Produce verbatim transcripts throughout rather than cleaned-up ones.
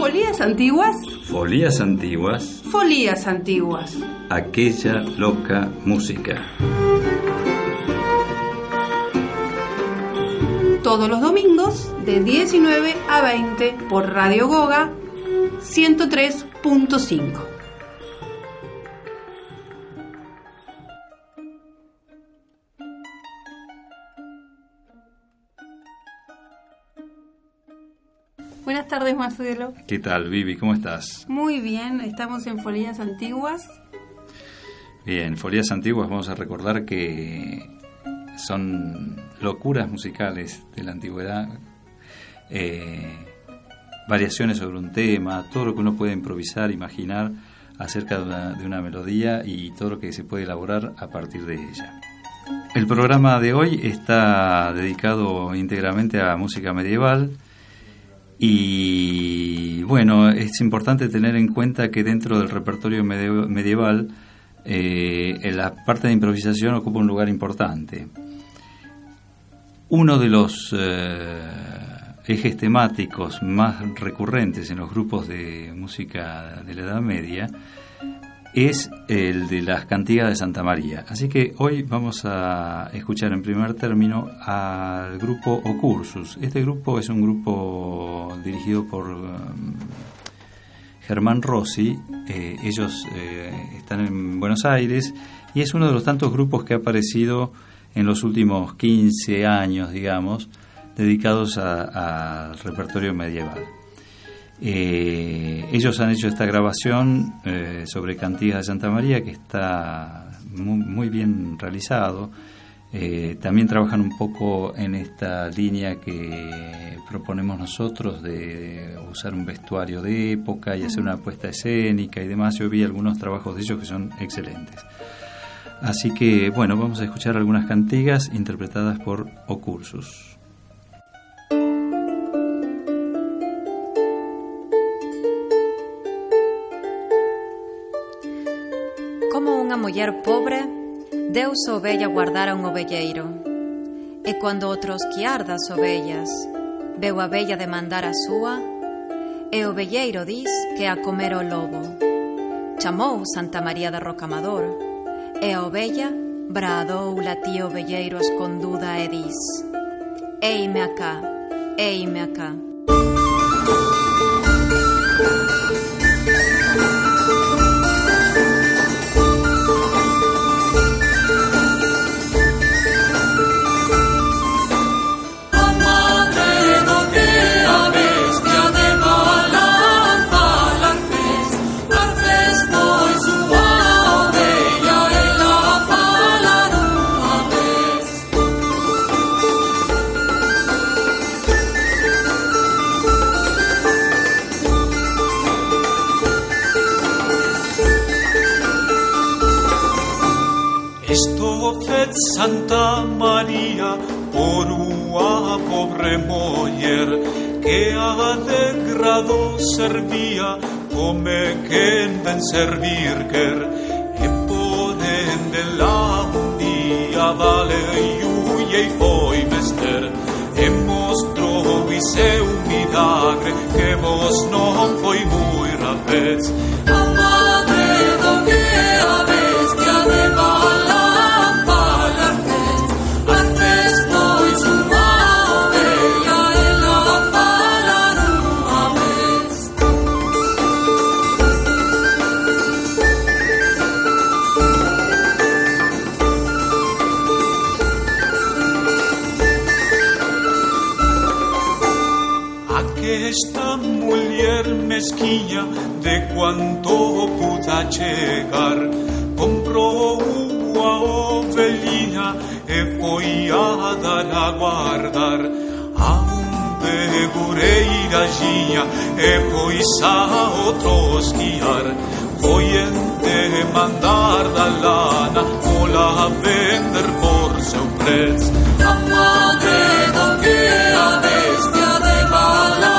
Folías antiguas. Folías antiguas. Folías antiguas. Aquella loca música. Todos los domingos de diecinueve a veinte por Radio Goga ciento tres punto cinco. Buenas tardes, Marcelo. ¿Qué tal, Vivi? ¿Cómo estás? Muy bien, estamos en Folías Antiguas. Bien, Folías Antiguas, vamos a recordar que son locuras musicales de la antigüedad, eh, variaciones sobre un tema, todo lo que uno puede improvisar, imaginar acerca de una, de una melodía y todo lo que se puede elaborar a partir de ella. El programa de hoy está dedicado íntegramente a música medieval. Y bueno, es importante tener en cuenta que dentro del repertorio medieval eh, la parte de improvisación ocupa un lugar importante. Uno de los eh, ejes temáticos más recurrentes en los grupos de música de la Edad Media es el de las cantigas de Santa María. Así que hoy vamos a escuchar en primer término al grupo O Cursus. Este grupo es un grupo dirigido por um, Germán Rossi. Eh, ellos eh, están en Buenos Aires y es uno de los tantos grupos que ha aparecido en los últimos quince años, digamos, dedicados al repertorio medieval. Eh, ellos han hecho esta grabación eh, sobre Cantigas de Santa María, que está muy, muy bien realizado. Eh, también trabajan un poco en esta línea que proponemos nosotros de usar un vestuario de época y hacer una puesta escénica y demás. Yo vi algunos trabajos de ellos que son excelentes. Así que, bueno, vamos a escuchar algunas cantigas interpretadas por O Cursus. Muller pobre, deu sua ovella guardar a un ovelleiro. E quando outro esquiar das ovellas, veu a vella demandar a súa, e o ovelleiro dis que a comer o lobo. Chamou Santa María de Rocamador, e a ovella bradou la tía ovelleiro esconduda e dis: Eime acá, eime acá. Santa María por una pobre mujer que a de grado servía come que den servir quer e por ende la un día vale y e foi mester e mostrou e seu milagre que vos non foi muy rapez a madre do que a bestia de bala. Esta muller mezquilla de cuanto puda chegar comprou a ovelhinha e foi a dar a guardar a un pegureiraginha e pois a outros guiar foi ente mandar da lana ou la vender por seu preço a madre do que a bestia de bala.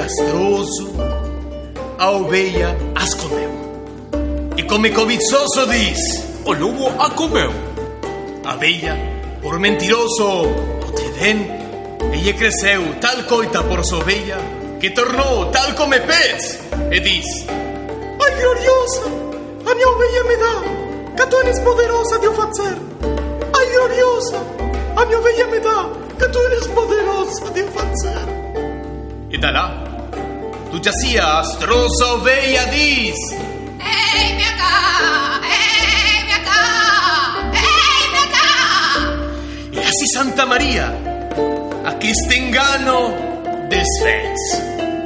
astroso, a oveia as comeu. E come cobiçoso diz: o lobo a comeu. A abelha, por mentiroso o te ven, ella cresceu tal coita por sua oveia, que tornou tal come pez, e diz: ai gloriosa, a minha oveia me dá, que tu eres poderosa de o fazer. Ai gloriosa, a minha oveia me dá, que tu eres poderosa de o fazer. E da lá, tu jazia a astrosa oveia diz: ei, vem cá, ei, vem cá, ei, vem cá. E assim Santa Maria, aqui este engano desfez.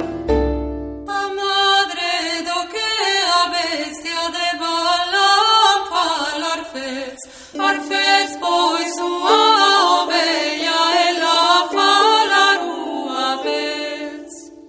Arfez poi sua oveia e la falaru a vez.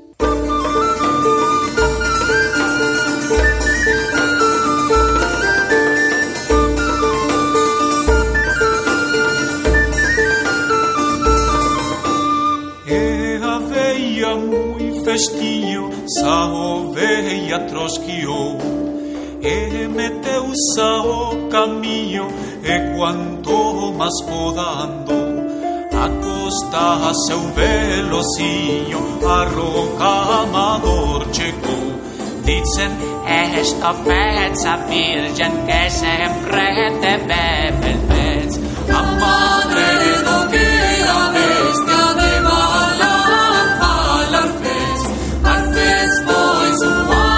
E a veia mui festinho, sa oveia trosquiou, e meteu-se ao caminho, e quanto mais podando, acosta seu velocinho, a roca amador chegou. Dicen, esta feza virgen que sempre te bebe el pez. A madre do que a bestia de Balaam falar fez, al fez pois uma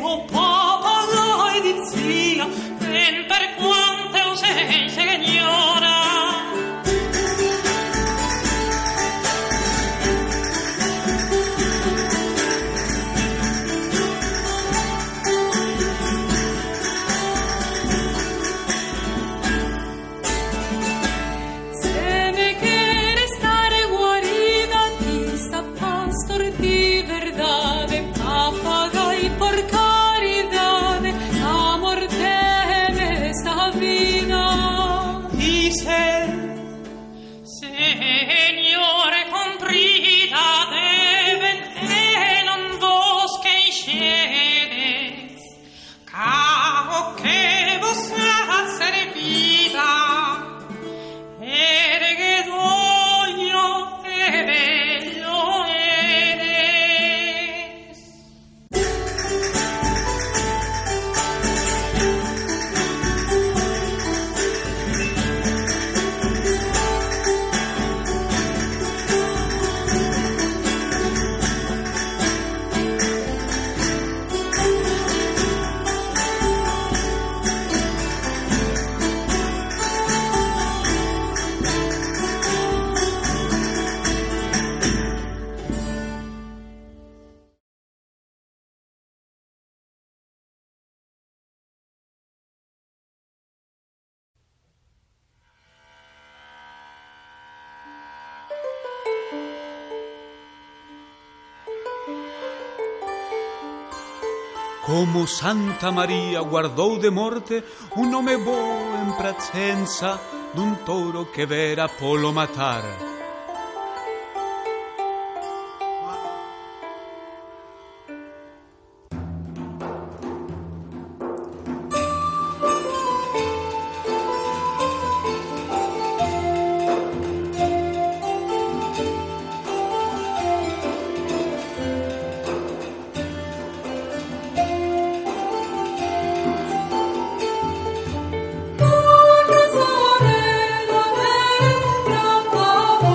o pappagalli di zia, ben per quanto sei signora. Como Santa María guardou de morte un home bo en presenza dun touro que vera polo matar. Oh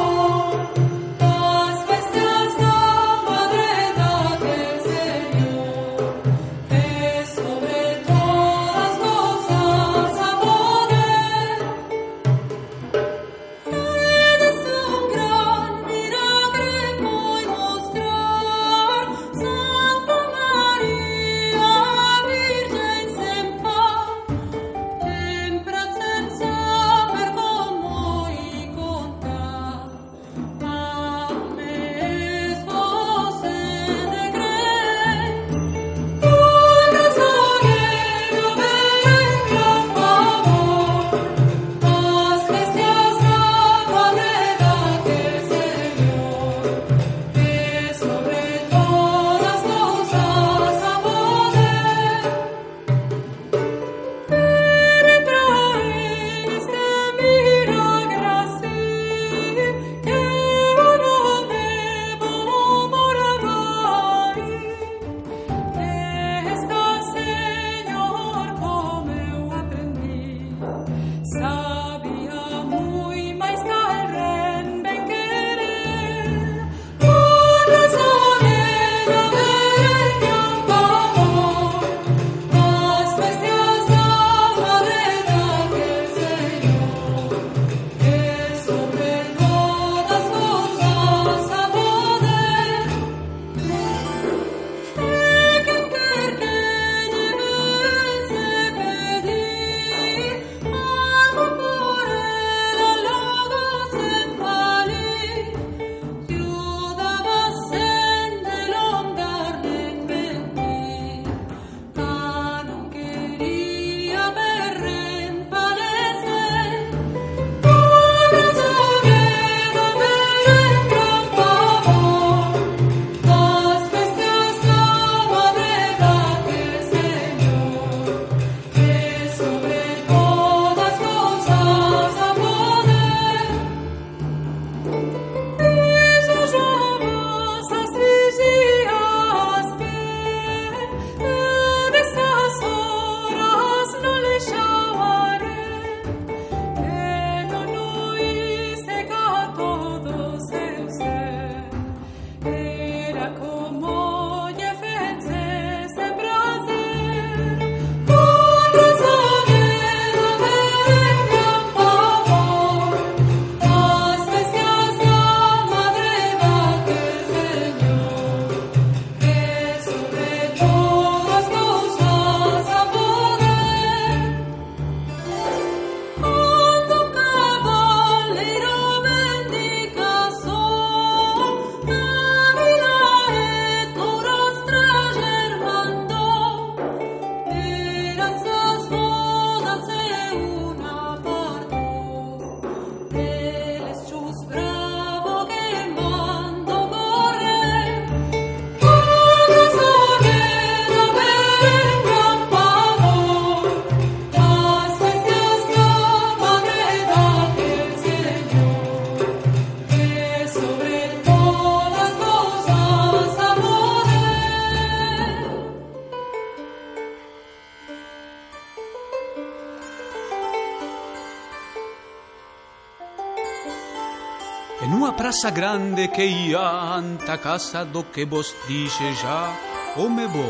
nua praça grande que ia anta casa do que vos dixe já o me bo.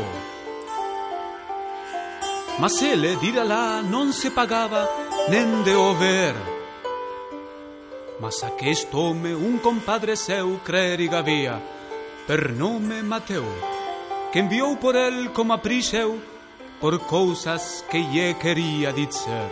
Mas ele, dira lá, non se pagava nen de o ver. Mas aquest home, un compadre seu, creriga via, per nome Mateu, que enviou por el como a prixeu por cousas que lle quería dizer.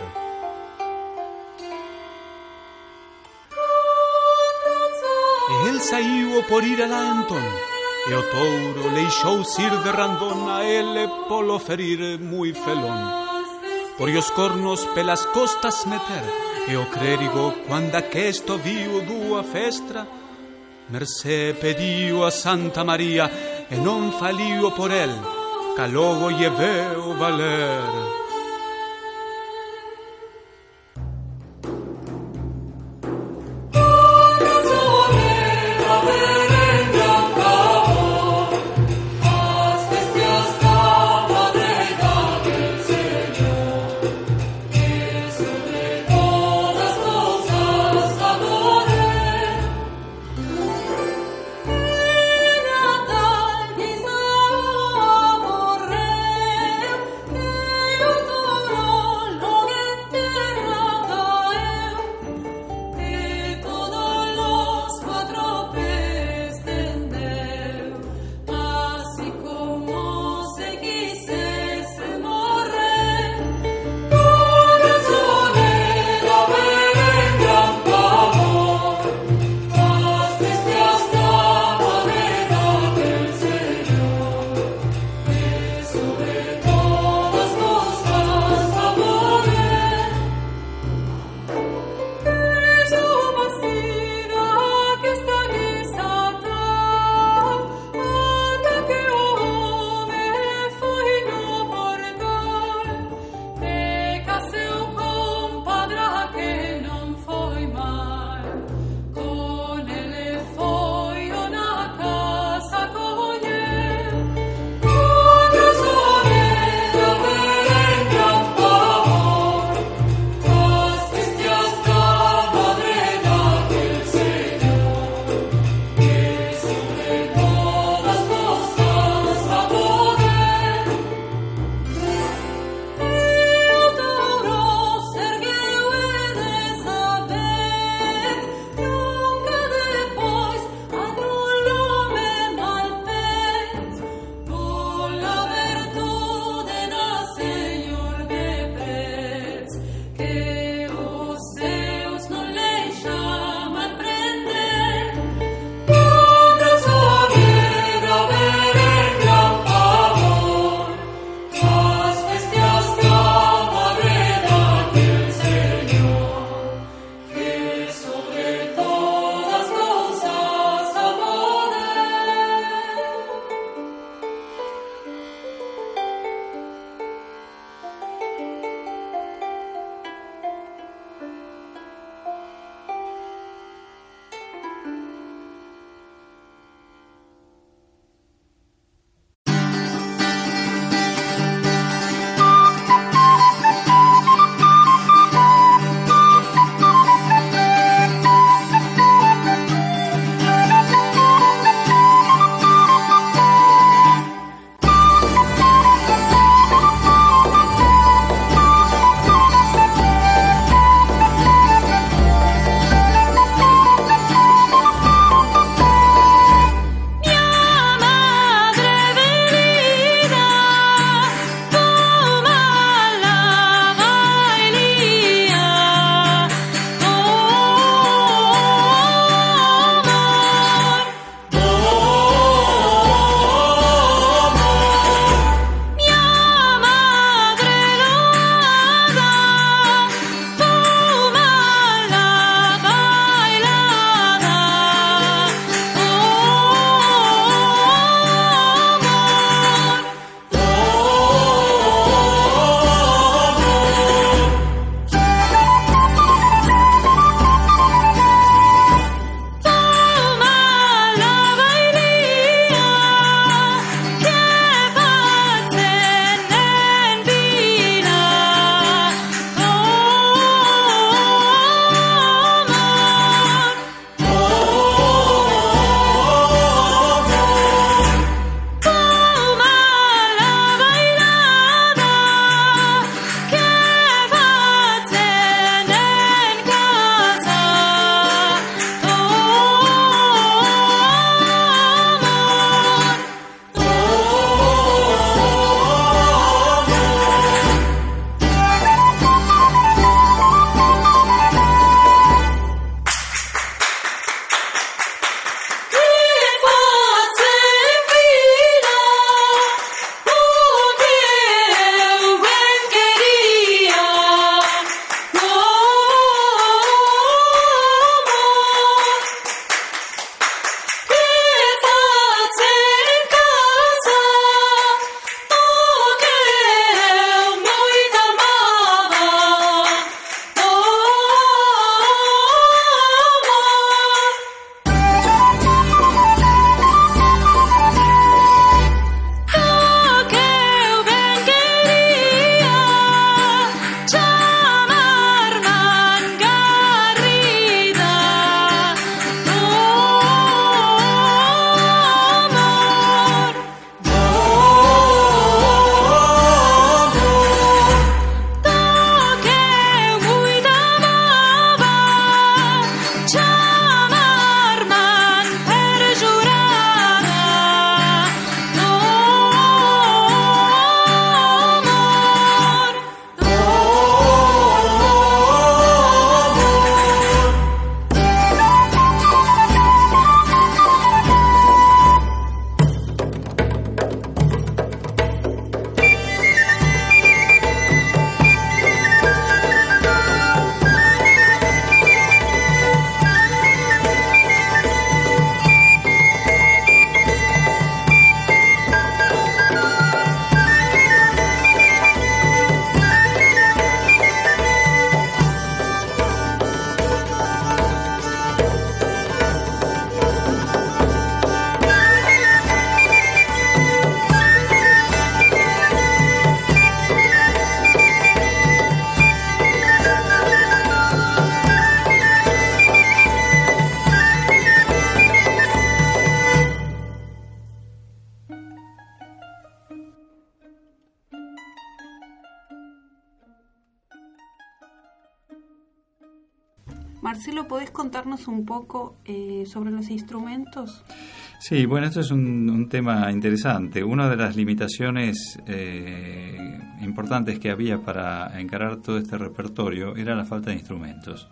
E el saiu por ir alá entón, e o touro leixou ir de randón a ele polo ferir muy felón. Por os cornos pelas costas meter, e o clérigo, quando aquesto viu dúa festra, mercé pediu a Santa María, e non faliu por el, ca logo lle veu valer. Yo Marcelo, ¿podés contarnos un poco eh, sobre los instrumentos? Sí, bueno, esto es un, un tema interesante. Una de las limitaciones eh, importantes que había para encarar todo este repertorio era la falta de instrumentos.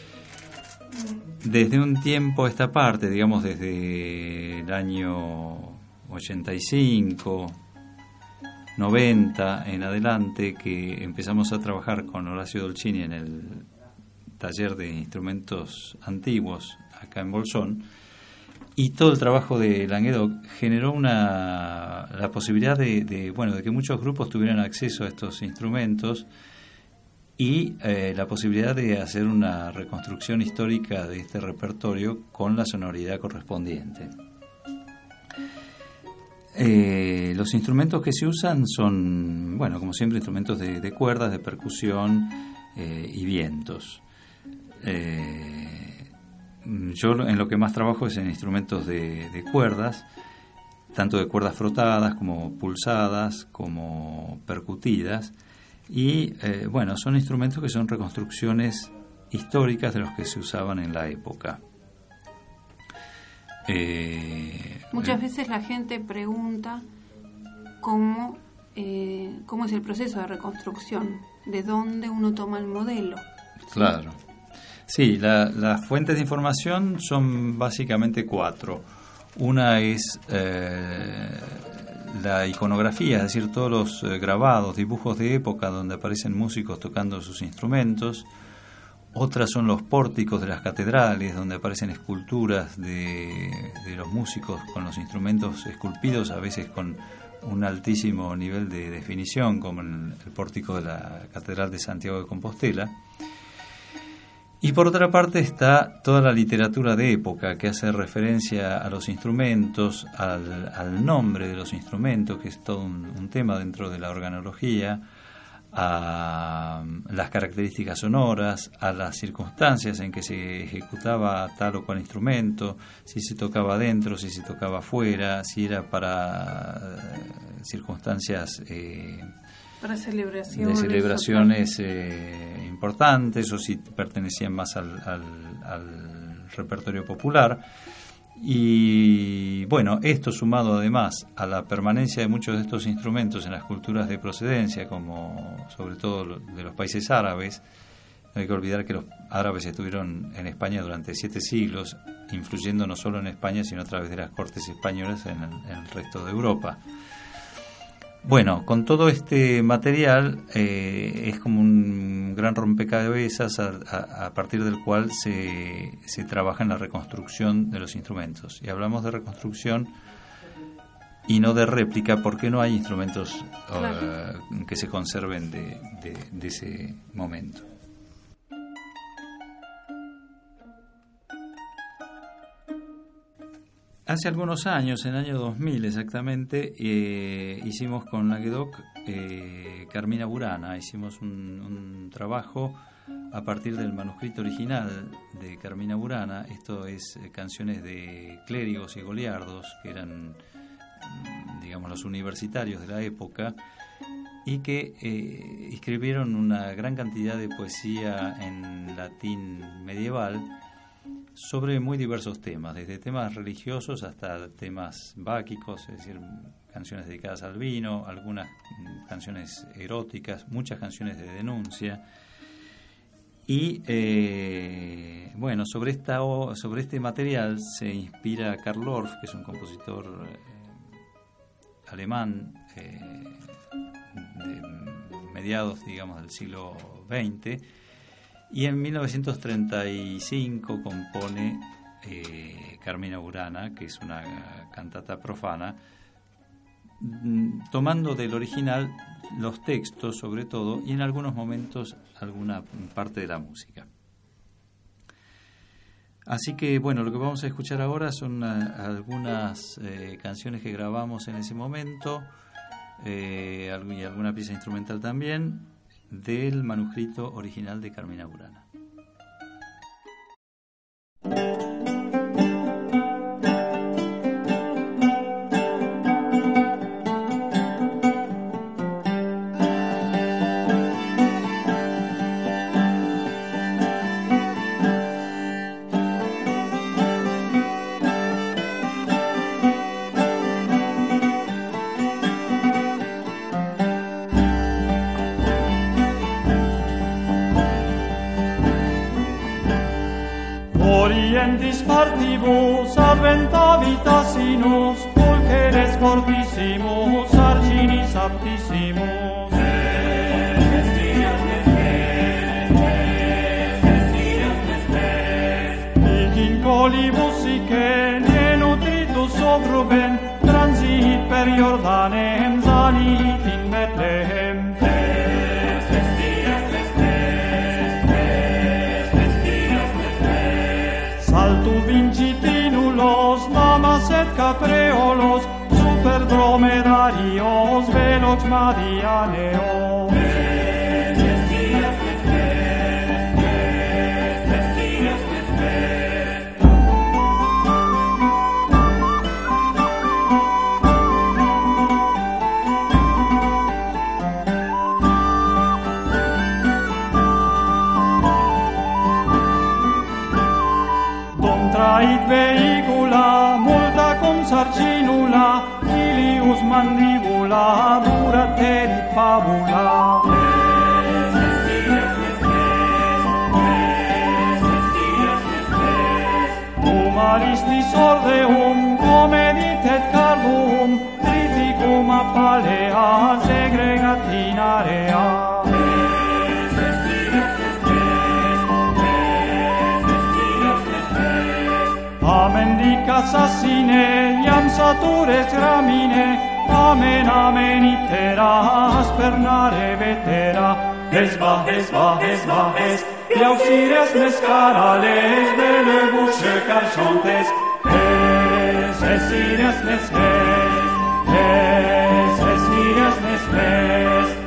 Desde un tiempo a esta parte, digamos desde el año ochenta y cinco, noventa en adelante, que empezamos a trabajar con Horacio Dolcini en el taller de instrumentos antiguos acá en Bolsón, y todo el trabajo de Languedoc generó una la posibilidad de, de bueno de que muchos grupos tuvieran acceso a estos instrumentos y eh, la posibilidad de hacer una reconstrucción histórica de este repertorio con la sonoridad correspondiente. Eh, los instrumentos que se usan son, bueno, como siempre, instrumentos de, de cuerdas, de percusión eh, y vientos. Eh, yo en lo que más trabajo es en instrumentos de, de cuerdas, tanto de cuerdas frotadas como pulsadas, como percutidas, y eh, bueno, son instrumentos que son reconstrucciones históricas de los que se usaban en la época. Eh, Muchas veces la gente pregunta cómo, eh, cómo es el proceso de reconstrucción, de dónde uno toma el modelo. Claro. Sí, la, las fuentes de información son básicamente cuatro. Una es eh, la iconografía, es decir, todos los eh, grabados, dibujos de época donde aparecen músicos tocando sus instrumentos. Otras son los pórticos de las catedrales, donde aparecen esculturas de, de los músicos con los instrumentos esculpidos, a veces con un altísimo nivel de definición, como en el pórtico de la Catedral de Santiago de Compostela. Y por otra parte está toda la literatura de época que hace referencia a los instrumentos, al, al nombre de los instrumentos, que es todo un, un tema dentro de la organología, a las características sonoras, a las circunstancias en que se ejecutaba tal o cual instrumento, si se tocaba adentro, si se tocaba afuera, si era para eh, circunstancias eh, para celebraciones, de celebraciones eh, importantes, o si pertenecían más al, al, al repertorio popular. Y bueno, esto sumado además a la permanencia de muchos de estos instrumentos en las culturas de procedencia, como sobre todo de los países árabes. No hay que olvidar que los árabes estuvieron en España durante siete siglos, influyendo no solo en España, sino a través de las cortes españolas en el, en el resto de Europa. Bueno, con todo este material eh, es como un gran rompecabezas a, a, a partir del cual se, se trabaja en la reconstrucción de los instrumentos. Y hablamos de reconstrucción y no de réplica, porque no hay instrumentos claro. uh, que se conserven de, de, de ese momento. Hace algunos años, en el año dos mil exactamente, eh, hicimos con Languedoc eh, Carmina Burana. Hicimos un, un trabajo a partir del manuscrito original de Carmina Burana. Esto es eh, canciones de clérigos y goliardos, que eran, digamos, los universitarios de la época, y que eh, escribieron una gran cantidad de poesía en latín medieval, sobre muy diversos temas, desde temas religiosos hasta temas báquicos, es decir, canciones dedicadas al vino, algunas canciones eróticas, muchas canciones de denuncia. Y eh, bueno, sobre esta sobre este material se inspira Karl Orff, que es un compositor eh, alemán eh, de mediados, digamos, del siglo veinte. Y en mil novecientos treinta y cinco compone eh, Carmina Burana, que es una cantata profana, tomando del original los textos sobre todo, y en algunos momentos alguna parte de la música. Así que bueno, lo que vamos a escuchar ahora son uh, algunas eh, canciones que grabamos en ese momento, eh, y alguna pieza instrumental también, del manuscrito original de Carmina Burana. partibus adventavitasinus, pulcheres fortissimus, arginis aptissimus. Hic in colibus ice, ne nutritus obruben, transit per Jordanem, salit in Bethlehem. Saltu vincitinulos, lamas et capreolos, super dromedarios, velox Marianeos. Trait veicula, multa cum sarcinula, ilius mandibula, durat erit fabula. Humaristis ordeum, comedit et cardum, triticum appalea, segregat in area. Amen dic assassine, iam satures gramine, amen amen itera, aspernare vetera. Hesba, hesba, hesba, hes, Diauxires nescarales, belle bouche carchontes, hes, esires nes hes, hes, esires nes hes.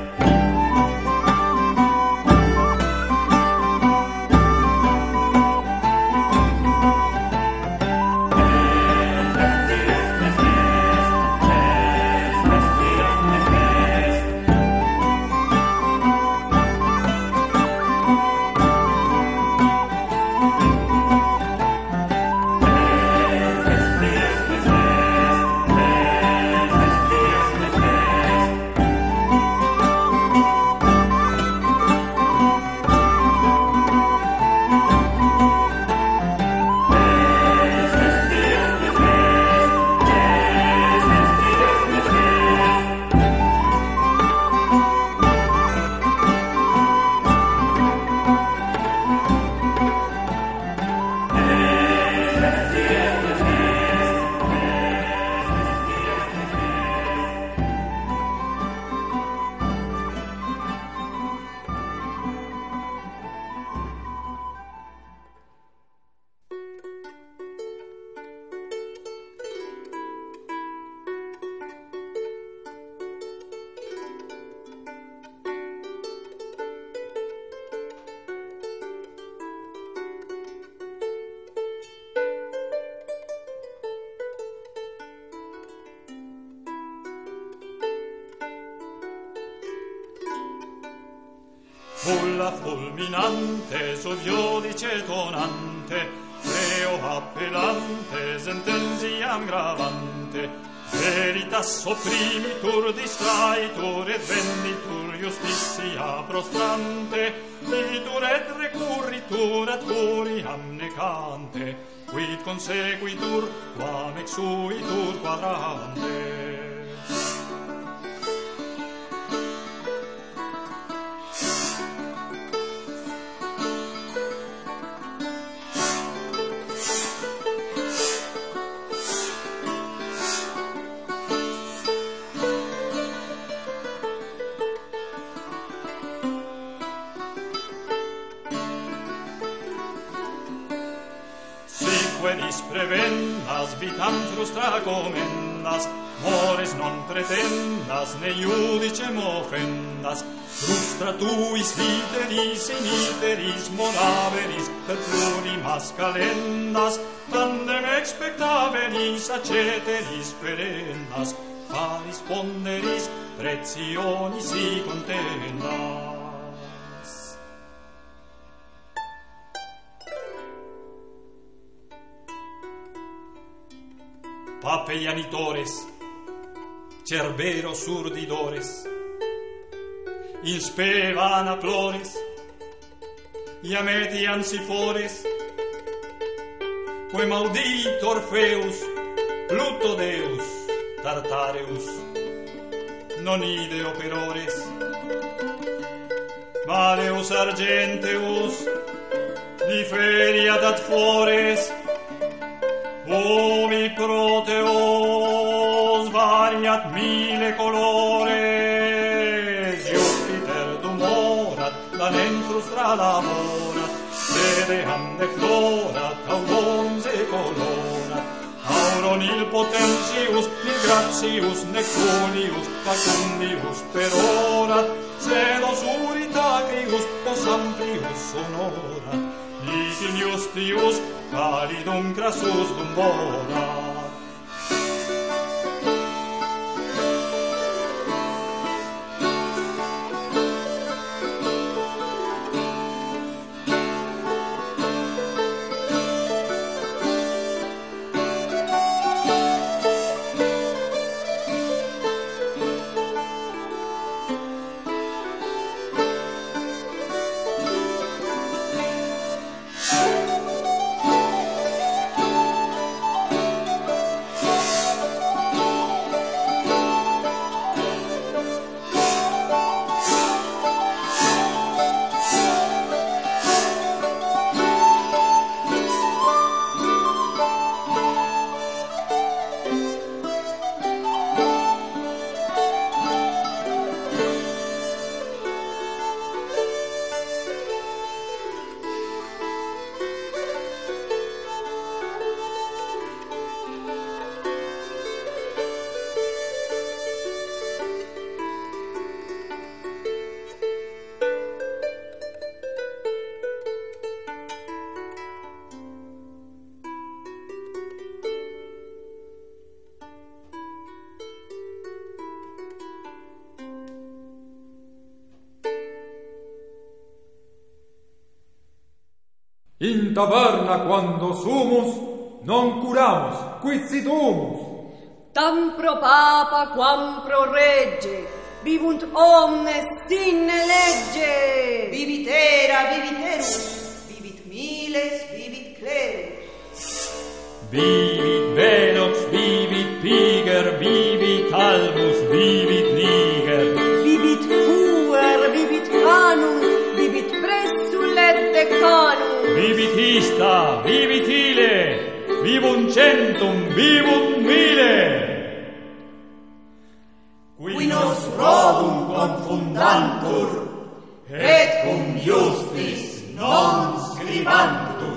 Bulla fulminante, sul giudice tonante, reo appellante, sentenziam gravante, veritas opprimitur, distraitur et venditur, justitia prostrante, litur et recurritur ad curiam necante, quid conseguitur, quam exuitur quadraante. Queris prevendas, vitam frustra comendas, mores non pretendas, ne iudicem offendas, frustra tuis literis in iteris moraveris, per plurimas calendas, tandem expectaveris acceteris perennas, paris ponderis, pretionis si contendas. Papeianitores, cerberos urdidores, inspevan a flores, y ametian sifores, quae maudit Orpheus, Pluto Deus, Tartareus, non ide operores, Maleus Argenteus, differiat ad fores, Omi Proteos variat mille colores, Jupiter dumorat, lanem frustra laborat, Dedeam declorat, aurons e colorat, Auron il potentius, il gratius, Neptunius, facundius perorat, sed osuritacrius, os amplius sonorat, Itin Justius, calidum crassus dum volat. In taverna quando sumus, non curamus, quid situmus. Tam pro papa quam pro regge, vivunt omnes sine legge. Vivit era, vivit erus, vivit miles, vivit clerus. Vivit velox, vivit piger, vivit albus, vivit niger. Vivit fuer, vivit canus, vivit pressul et decanus. Vivit ista, vivit ile, vivunt centum, vivunt mille. Qui nos robum confundantur, et cum justis non scribantur.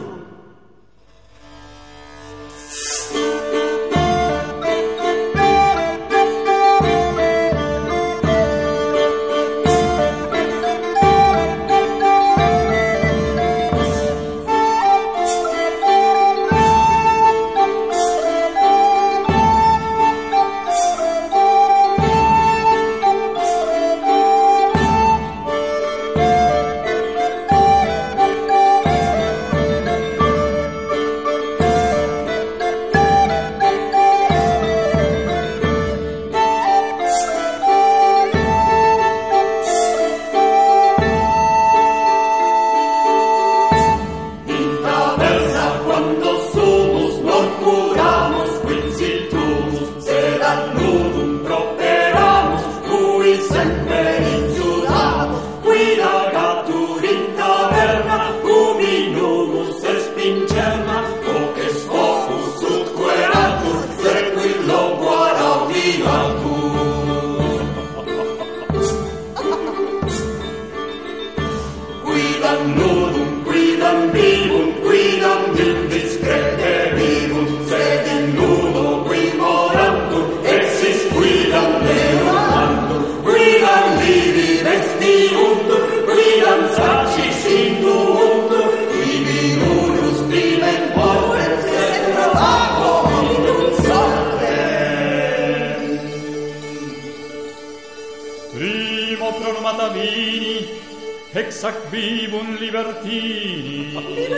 Ex ac vivum libertini.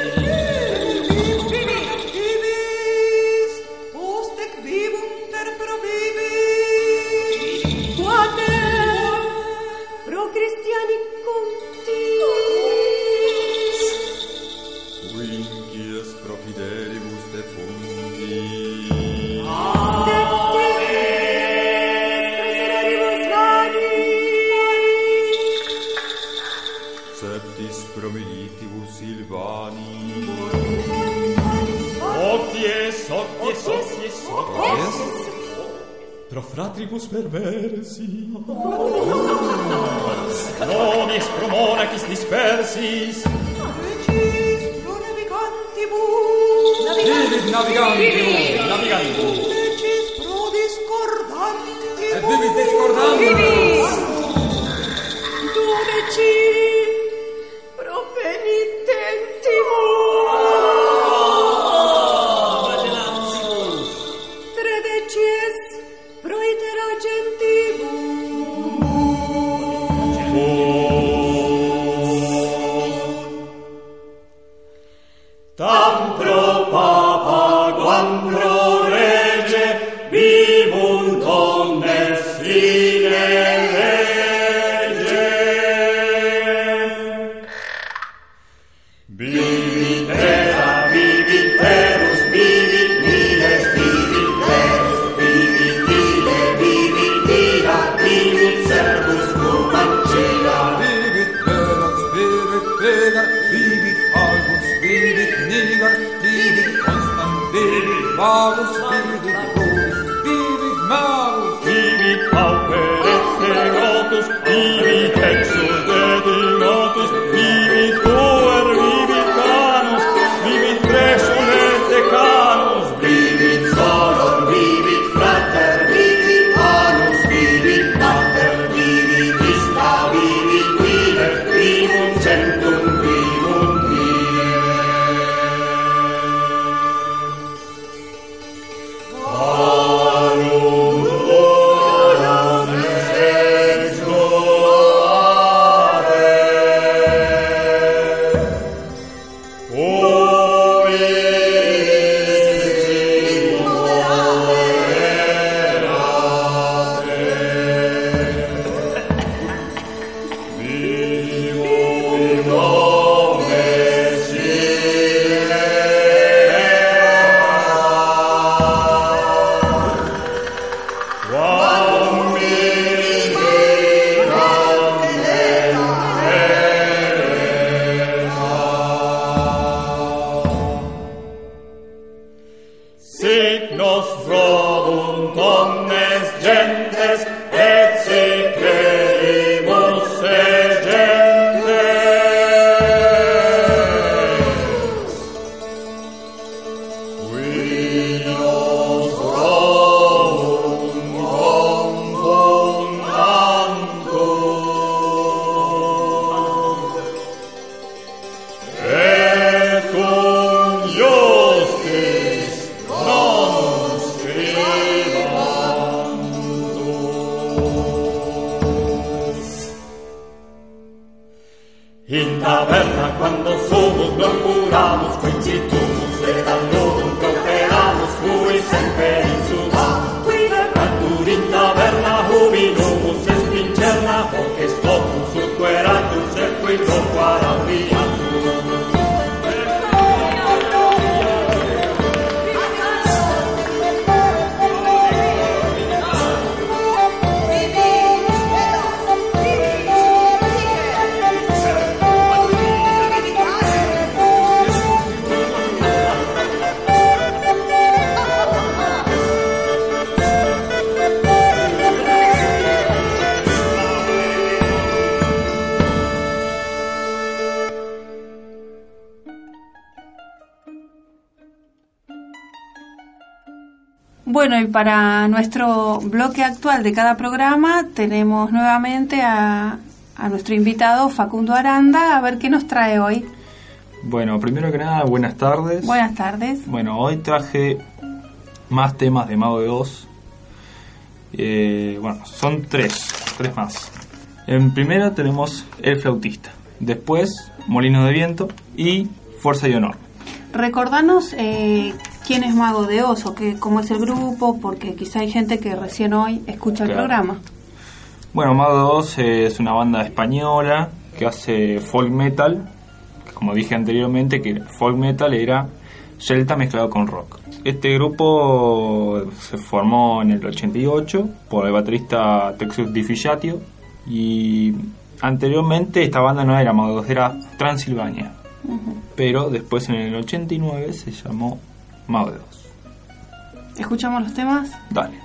Vivis, post ec vivum ter pro vivis. Quater pro Christiani contis. Quinquies pro fidelibus de bromilitibus Silvani. Octies, octies, octies, octies. Pro fratribus perversi. Nobis pro monacis dispersis. Regis pro navigantibus. Vivit navigantibus. Navigantibus. Regis pro discordantibus. Et vivit discordantibus. Du regi pro penitentibus. Tredecies pro itera gentibus. Tam pro papa quam pro rege vivunt omnes fine legge. Vivit terra, vivit terus, vivit miles, vivit terus, vivit mille, vivit mila, vivit servus cum ancilla. Vivit Pelax, vivit Pegar, vivit Albus, vivit Nigar, vivit Constant, vivit Valus, vivit Rubis, vivit Malus, Vivit pauper et egotus, vivit exus dedinotus, vivit puer, vivit canus, vivit presul et decanus, vivit solor, vivit frater, vivit anus, vivit mater, vivit ista, vivit mille, vivunt centum, vivunt mille. Anum oram ex gloare, Sic nos probunt omnes gentes, et sic credimus se gentes. Qui nos probunt confundantur, et cum iustis non scribantur. In taverna quando sumus non curamus, quicitumus et annudum proferamus, cui semper insudamus. Qui verbantur in taverna hubinumus, et spincerna hoc est opus ut queratus, et qui loquar audiatus. Bueno, y para nuestro bloque actual de cada programa tenemos nuevamente a, a nuestro invitado Facundo Aranda, a ver qué nos trae hoy. Bueno, primero que nada, buenas tardes. Buenas tardes. Bueno, hoy traje más temas de Mago de Oz. Eh, bueno, son tres, tres más. En primera tenemos El Flautista, después Molino de Viento y Fuerza y Honor. Recordanos eh, quién es Mago de Oz o que, cómo es el grupo, porque quizá hay gente que recién hoy escucha el Claro. programa. Bueno, Mago de Oz es una banda española que hace folk metal. Como dije anteriormente, que folk metal era celta mezclado con rock. Este grupo se formó en el ochenta y ocho por el baterista Texus Di Figliatio y Anteriormente esta banda no era Mago de Oz, era Transilvania. Uh-huh. Pero después en el ochenta y nueve se llamó Mago de Oz. ¿Escuchamos los temas? Dale.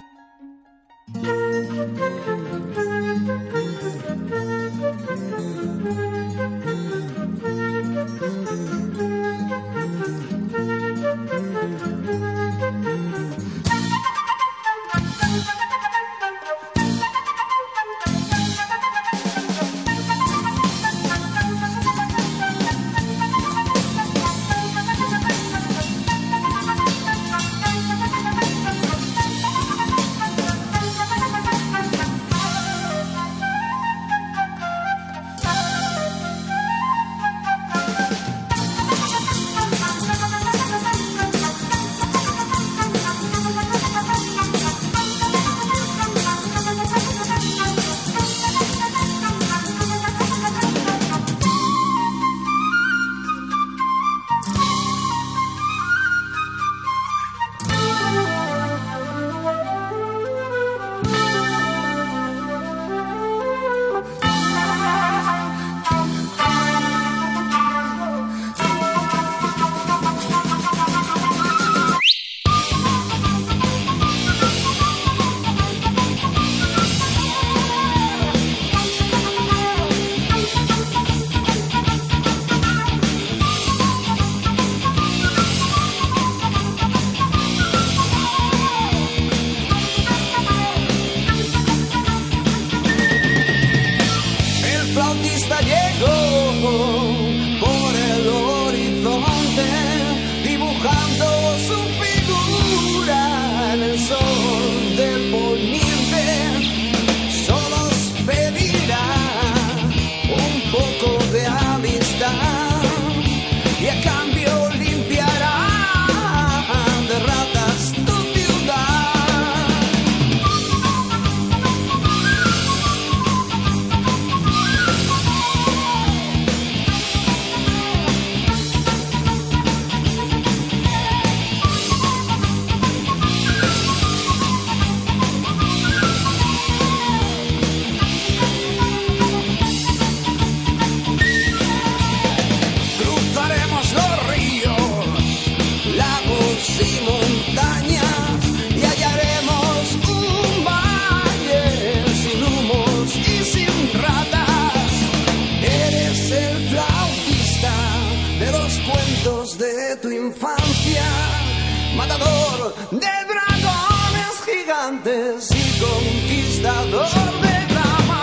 Matador de dragones gigantes y conquistador de dramas.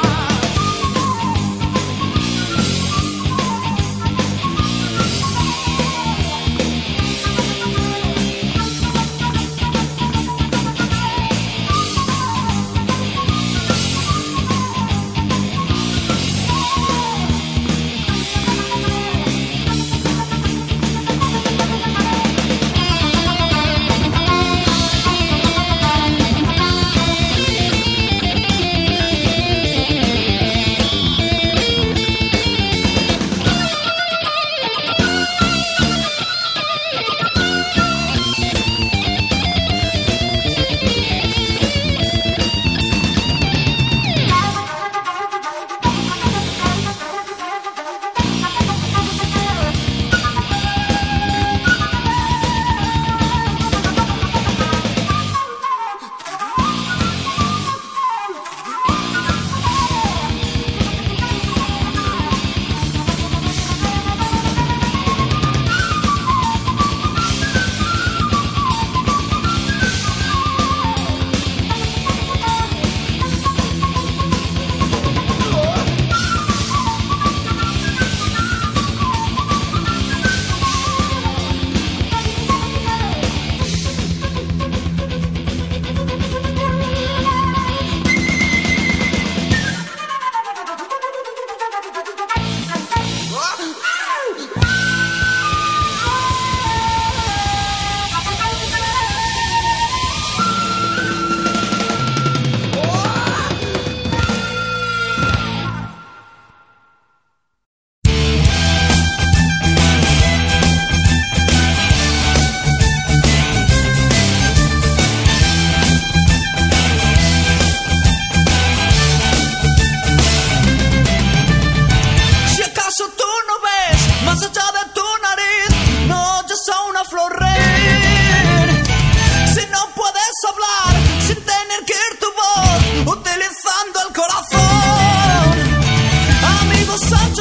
Thank you.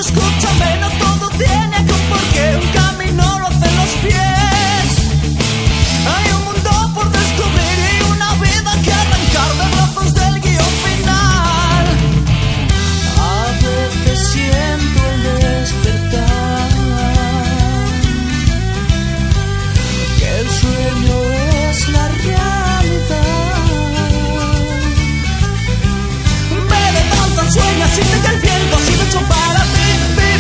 escúchame, no todo tiene que un porqué, un camino lo hacen los pies. Hay un mundo por descubrir y una vida que arrancar de brazos del guión final. A veces siento el despertar que el sueño es la realidad. Ve de tantas sueñas y que el viento ha sido hecho para ti.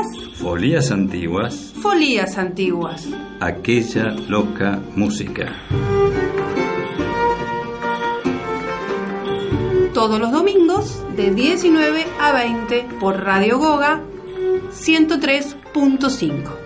antiguas, Folías antiguas, folías antiguas. aquella loca música. Todos los domingos de diecinueve a veinte por Radio Goga ciento tres punto cinco.